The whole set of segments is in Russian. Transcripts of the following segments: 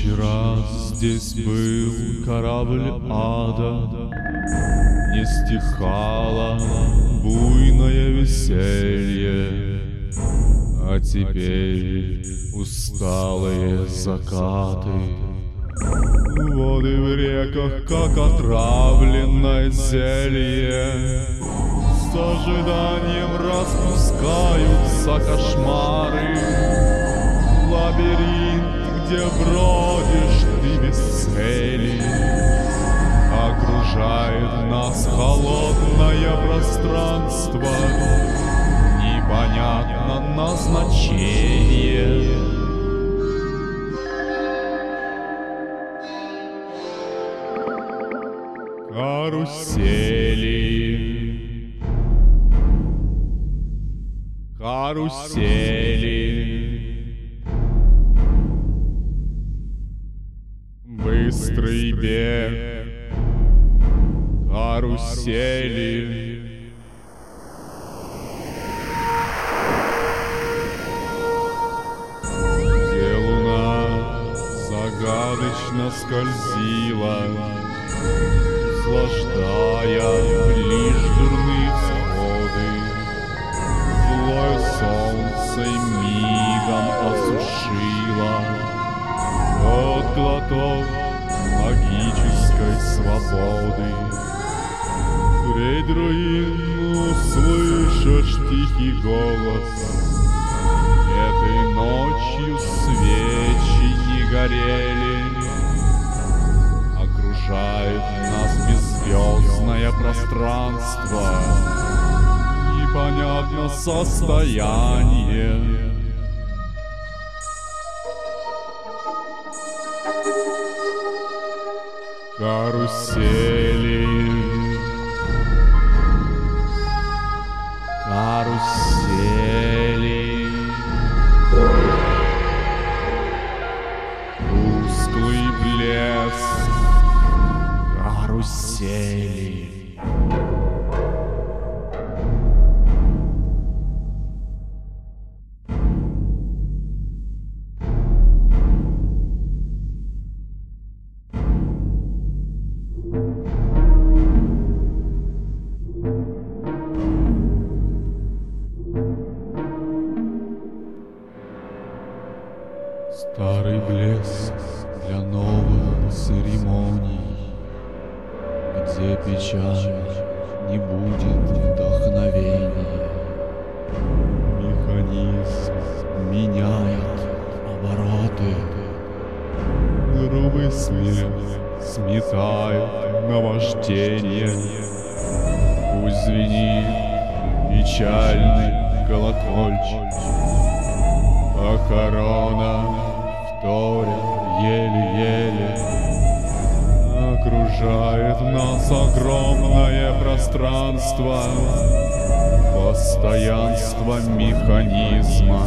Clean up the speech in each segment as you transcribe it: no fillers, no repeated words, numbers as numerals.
Вчера здесь был корабль ада, не стихало буйное веселье, а теперь усталые закаты. Воды в реках, как отравленное зелье, с ожиданием распускаются кошмары. Лабиринт, где бродишь ты без цели, окружает нас холодное пространство, непонятно назначение. Карусели, карусели, быстрый бег, карусели. Где луна загадочно скользила, услаждая лишь дурные всходы, злое солнце мигом осушило тот глоток магической свободы. Друид, услышишь тихий голос, этой ночью свечи не горели, окружает нас беззвездное пространство, непонятно состояние. Карусели, карусели, тусклый блеск карусели. Старый блеск для новых церемоний, где печаль не будет вдохновения. Механизм меняет обороты, грубый свет сметает наваждение. Пусть звенит печальный колокольчик, похорона вторят еле-еле. Окружает нас огромное пространство, постоянство механизма.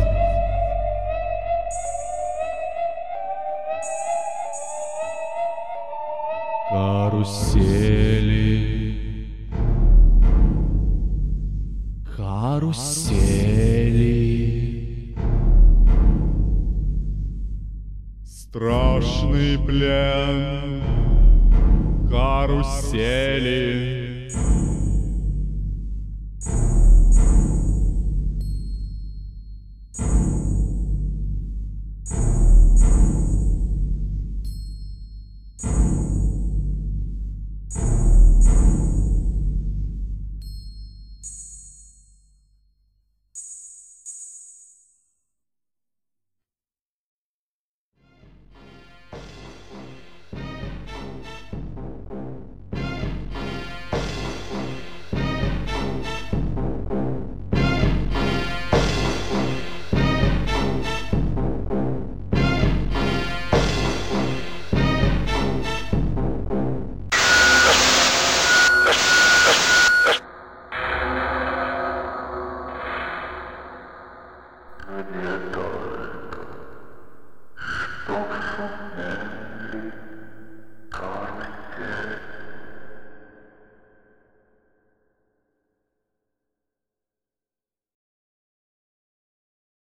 Карусели, карусели, страшный плен, карусели.